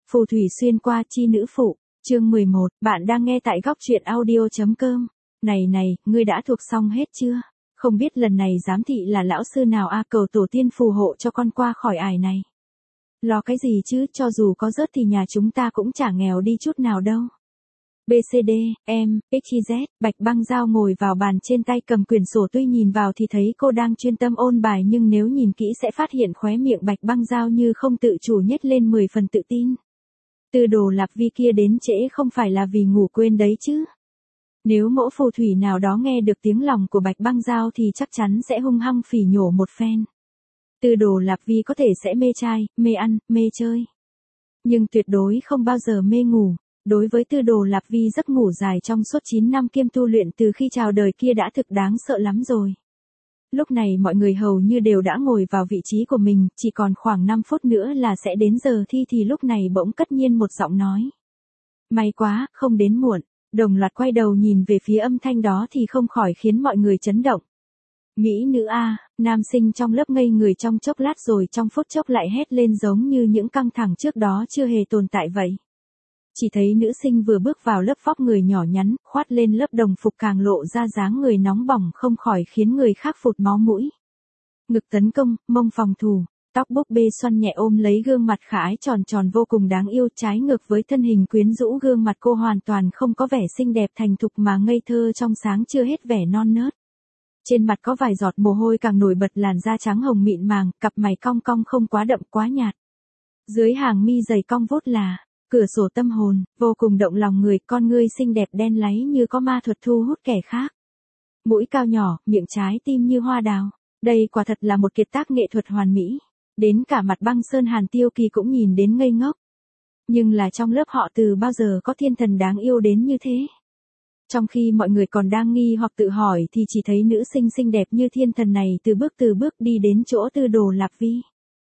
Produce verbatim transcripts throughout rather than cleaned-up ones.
Phù thủy xuyên qua chi nữ phụ, chương mười một, bạn đang nghe tại góc truyện audio.com. Này này, ngươi đã thuộc xong hết chưa? Không biết lần này giám thị là lão sư nào a, cầu tổ tiên phù hộ cho con qua khỏi ải này. Lo cái gì chứ, cho dù có rớt thì nhà chúng ta cũng chả nghèo đi chút nào đâu. bê xê đê, em, ích i dét, Bạch Băng Dao ngồi vào bàn trên tay cầm quyển sổ, tuy nhìn vào thì thấy cô đang chuyên tâm ôn bài, nhưng nếu nhìn kỹ sẽ phát hiện khóe miệng Bạch Băng Dao như không tự chủ nhếch lên mười phần tự tin. Tư Đồ Lạp Vi kia đến trễ không phải là vì ngủ quên đấy chứ. Nếu mẫu phù thủy nào đó nghe được tiếng lòng của Bạch Băng Dao thì chắc chắn sẽ hung hăng phỉ nhổ một phen. Tư Đồ Lạp Vi có thể sẽ mê trai, mê ăn, mê chơi, nhưng tuyệt đối không bao giờ mê ngủ. Đối với Tư Đồ Lạp Vi, giấc ngủ dài trong suốt chín năm kiêm tu luyện từ khi chào đời kia đã thực đáng sợ lắm rồi. Lúc này mọi người hầu như đều đã ngồi vào vị trí của mình, chỉ còn khoảng năm phút nữa là sẽ đến giờ thi, thì lúc này bỗng cất nhiên một giọng nói. May quá, không đến muộn. Đồng loạt quay đầu nhìn về phía âm thanh đó thì không khỏi khiến mọi người chấn động. Mỹ nữ a, nam sinh trong lớp ngây người trong chốc lát rồi trong phút chốc lại hét lên giống như những căng thẳng trước đó chưa hề tồn tại vậy. Chỉ thấy nữ sinh vừa bước vào lớp vóc người nhỏ nhắn, khoát lên lớp đồng phục càng lộ ra dáng người nóng bỏng không khỏi khiến người khác phụt máu mũi. Ngực tấn công, mông phòng thủ, tóc búp bê xoăn nhẹ ôm lấy gương mặt khả ái tròn tròn vô cùng đáng yêu, trái ngược với thân hình quyến rũ, gương mặt cô hoàn toàn không có vẻ xinh đẹp thành thục mà ngây thơ trong sáng chưa hết vẻ non nớt. Trên mặt có vài giọt mồ hôi càng nổi bật làn da trắng hồng mịn màng, cặp mày cong cong không quá đậm quá nhạt. Dưới hàng mi dày cong vút là cửa sổ tâm hồn, vô cùng động lòng người, con ngươi xinh đẹp đen láy như có ma thuật thu hút kẻ khác. Mũi cao nhỏ, miệng trái tim như hoa đào. Đây quả thật là một kiệt tác nghệ thuật hoàn mỹ. Đến cả mặt Băng Sơn Hàn Tiêu Kỳ cũng nhìn đến ngây ngốc. Nhưng là trong lớp họ từ bao giờ có thiên thần đáng yêu đến như thế? Trong khi mọi người còn đang nghi hoặc tự hỏi thì chỉ thấy nữ sinh xinh đẹp như thiên thần này từ bước từ bước đi đến chỗ Tư Đồ Lạp Vi.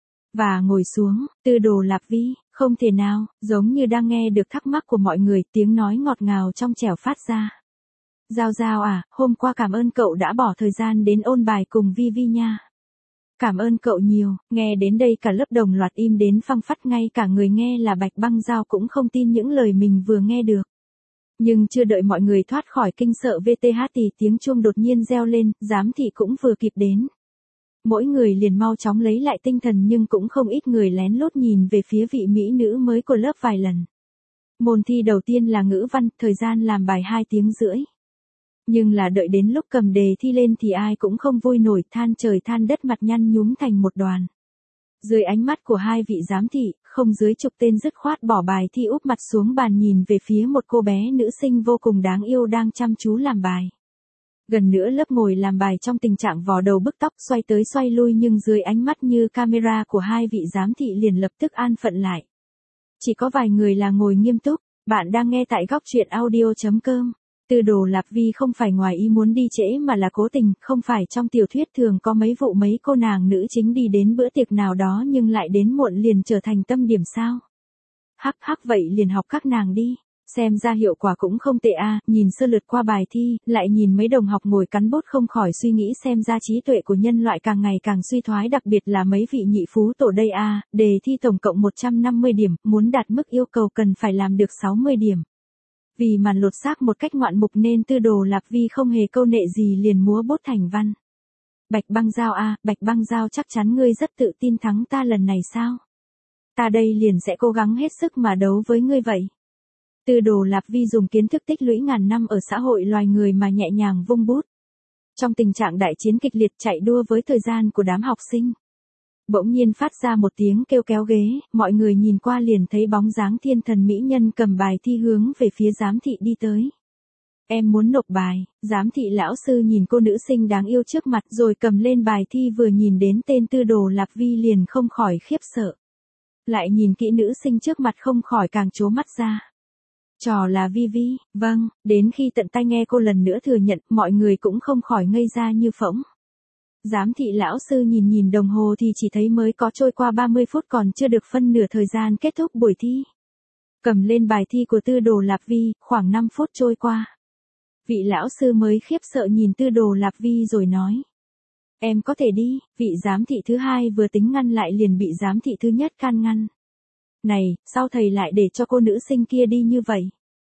Và ngồi xuống. Tư Đồ Lạp Vi, không thể nào, giống như đang nghe được thắc mắc của mọi người, tiếng nói ngọt ngào trong trẻo phát ra. Giao Giao à, hôm qua cảm ơn cậu đã bỏ thời gian đến ôn bài cùng Vi Vi nha. Cảm ơn cậu nhiều. Nghe đến đây cả lớp đồng loạt im đến phăng phắc, ngay cả người nghe là Bạch Băng Dao cũng không tin những lời mình vừa nghe được. Nhưng chưa đợi mọi người thoát khỏi kinh sợ vê tê hát thì tiếng chuông đột nhiên reo lên, giám thị cũng vừa kịp đến. Mỗi người liền mau chóng lấy lại tinh thần, nhưng cũng không ít người lén lút nhìn về phía vị mỹ nữ mới của lớp vài lần. Môn thi đầu tiên là ngữ văn, thời gian làm bài hai tiếng rưỡi. Nhưng là đợi đến lúc cầm đề thi lên thì ai cũng không vui nổi, than trời than đất, mặt nhăn nhúm thành một đoàn. Dưới ánh mắt của hai vị giám thị, không dưới chục tên dứt khoát bỏ bài thi úp mặt xuống bàn nhìn về phía một cô bé nữ sinh vô cùng đáng yêu đang chăm chú làm bài. Gần nữa lớp ngồi làm bài trong tình trạng vò đầu bứt tóc, xoay tới xoay lui, nhưng dưới ánh mắt như camera của hai vị giám thị liền lập tức an phận lại. Chỉ có vài người là ngồi nghiêm túc. Bạn đang nghe tại góc truyện audio.com. Tư Đồ Lạp Vi không phải ngoài ý muốn đi trễ mà là cố tình, không phải trong tiểu thuyết thường có mấy vụ mấy cô nàng nữ chính đi đến bữa tiệc nào đó nhưng lại đến muộn liền trở thành tâm điểm sao? Hắc hắc, vậy liền học các nàng đi. Xem ra hiệu quả cũng không tệ a. Nhìn sơ lượt qua bài thi, lại nhìn mấy đồng học ngồi cắn bút, không khỏi suy nghĩ xem ra trí tuệ của nhân loại càng ngày càng suy thoái, đặc biệt là mấy vị nhị phú tổ đây a. Đề thi tổng cộng một trăm năm mươi điểm, muốn đạt mức yêu cầu cần phải làm được sáu mươi điểm. Vì màn lột xác một cách ngoạn mục nên Tư Đồ Lạp Vi không hề câu nệ gì liền múa bút thành văn. Bạch Băng Dao a, Bạch Băng Dao, chắc chắn ngươi rất tự tin thắng ta lần này sao? Ta đây liền sẽ cố gắng hết sức mà đấu với ngươi vậy. Tư Đồ Lạp Vi dùng kiến thức tích lũy ngàn năm ở xã hội loài người mà nhẹ nhàng vung bút. Trong tình trạng đại chiến kịch liệt chạy đua với thời gian của đám học sinh. Bỗng nhiên phát ra một tiếng kêu kéo ghế, mọi người nhìn qua liền thấy bóng dáng thiên thần mỹ nhân cầm bài thi hướng về phía giám thị đi tới. Em muốn nộp bài. Giám thị lão sư nhìn cô nữ sinh đáng yêu trước mặt rồi cầm lên bài thi, vừa nhìn đến tên Tư Đồ Lạp Vi liền không khỏi khiếp sợ. Lại nhìn kỹ nữ sinh trước mặt không khỏi càng trố mắt ra. Trò là Vi Vi, vâng, đến khi tận tai nghe cô lần nữa thừa nhận, mọi người cũng không khỏi ngây ra như phỗng. Giám thị lão sư nhìn nhìn đồng hồ thì chỉ thấy mới có trôi qua ba mươi phút, còn chưa được phân nửa thời gian kết thúc buổi thi. Cầm lên bài thi của Tư Đồ Lạp Vi, khoảng năm phút trôi qua. Vị lão sư mới khiếp sợ nhìn Tư Đồ Lạp Vi rồi nói. Em có thể đi. Vị giám thị thứ hai vừa tính ngăn lại liền bị giám thị thứ nhất can ngăn. Này, sao thầy lại để cho cô nữ sinh kia đi như vậy?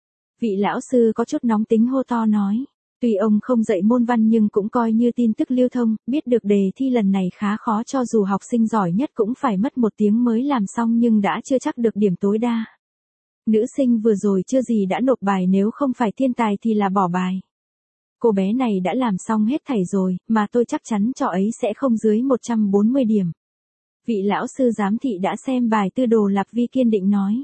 Vị lão sư có chút nóng tính hô to nói. Tuy ông không dạy môn văn nhưng cũng coi như tin tức lưu thông, biết được đề thi lần này khá khó cho dù học sinh giỏi nhất cũng phải mất một tiếng mới làm xong nhưng đã chưa chắc được điểm tối đa. Nữ sinh vừa rồi chưa gì đã nộp bài, nếu không phải thiên tài thì là bỏ bài. Cô bé này đã làm xong hết thảy rồi, mà tôi chắc chắn cho ấy sẽ không dưới một trăm bốn mươi điểm. Vị lão sư giám thị đã xem bài Tư Đồ Lạp Vi kiên định nói.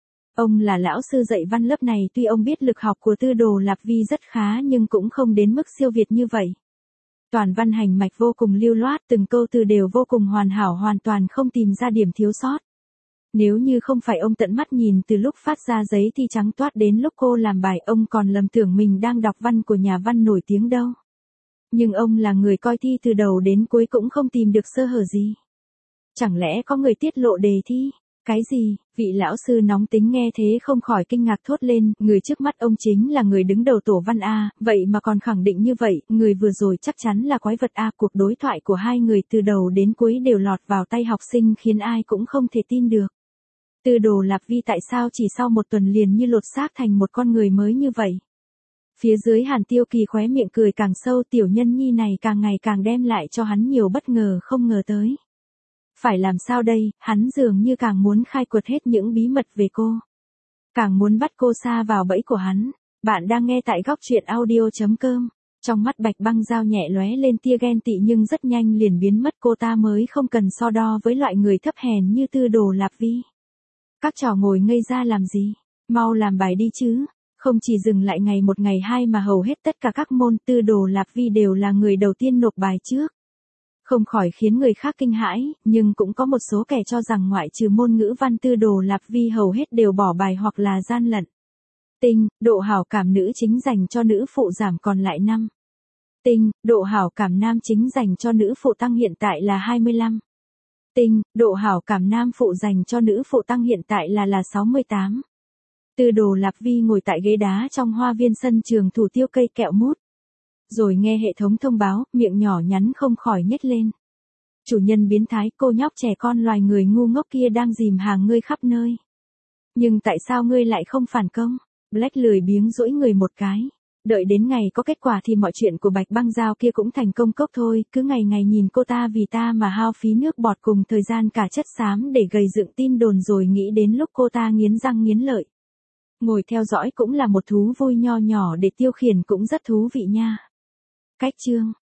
Ông là lão sư dạy văn lớp này, tuy ông biết lực học của Tư Đồ Lạp Vi rất khá nhưng cũng không đến mức siêu việt như vậy. Toàn văn hành mạch vô cùng lưu loát, từng câu từ đều vô cùng hoàn hảo, hoàn toàn không tìm ra điểm thiếu sót. Nếu như không phải ông tận mắt nhìn từ lúc phát ra giấy thi trắng toát đến lúc cô làm bài, ông còn lầm tưởng mình đang đọc văn của nhà văn nổi tiếng đâu. Nhưng ông là người coi thi từ đầu đến cuối cũng không tìm được sơ hở gì. Chẳng lẽ có người tiết lộ đề thi? Cái gì? Vị lão sư nóng tính nghe thế không khỏi kinh ngạc thốt lên, người trước mắt ông chính là người đứng đầu tổ văn A, vậy mà còn khẳng định như vậy, người vừa rồi chắc chắn là quái vật A. Cuộc đối thoại của hai người từ đầu đến cuối đều lọt vào tay học sinh khiến ai cũng không thể tin được. Tư Đồ Lạp Vi tại sao chỉ sau một tuần liền như lột xác thành một con người mới như vậy? Phía dưới Hàn Tiêu Kỳ khóe miệng cười càng sâu, tiểu nhân nhi này càng ngày càng đem lại cho hắn nhiều bất ngờ không ngờ tới. Phải làm sao đây, hắn dường như càng muốn khai quật hết những bí mật về cô. Càng muốn bắt cô sa vào bẫy của hắn. Bạn đang nghe tại góc truyện audio chấm com. Trong mắt Bạch Băng Dao nhẹ lóe lên tia ghen tị nhưng rất nhanh liền biến mất, cô ta mới không cần so đo với loại người thấp hèn như Tư Đồ Lạp Vi. Các trò ngồi ngây ra làm gì? Mau làm bài đi chứ. Không chỉ dừng lại ngày một ngày hai mà hầu hết tất cả các môn Tư Đồ Lạp Vi đều là người đầu tiên nộp bài trước. Không khỏi khiến người khác kinh hãi, nhưng cũng có một số kẻ cho rằng ngoại trừ môn ngữ văn Tư Đồ Lạp Vi hầu hết đều bỏ bài hoặc là gian lận. Tinh, độ hảo cảm nữ chính dành cho nữ phụ giảm còn lại năm. Tinh, độ hảo cảm nam chính dành cho nữ phụ tăng hiện tại là hai mươi lăm. Tinh, độ hảo cảm nam phụ dành cho nữ phụ tăng hiện tại là là sáu mươi tám. Tư Đồ Lạp Vi ngồi tại ghế đá trong hoa viên sân trường thủ tiêu cây kẹo mút. Rồi nghe hệ thống thông báo, miệng nhỏ nhắn không khỏi nhếch lên. Chủ nhân biến thái, cô nhóc trẻ con loài người ngu ngốc kia đang dìm hàng ngươi khắp nơi. Nhưng tại sao ngươi lại không phản công? Black lười biếng duỗi người một cái. Đợi đến ngày có kết quả thì mọi chuyện của Bạch Băng Dao kia cũng thành công cốc thôi, cứ ngày ngày nhìn cô ta vì ta mà hao phí nước bọt cùng thời gian cả chất xám để gầy dựng tin đồn, rồi nghĩ đến lúc cô ta nghiến răng nghiến lợi. Ngồi theo dõi cũng là một thú vui nho nhỏ để tiêu khiển cũng rất thú vị nha. Cách chương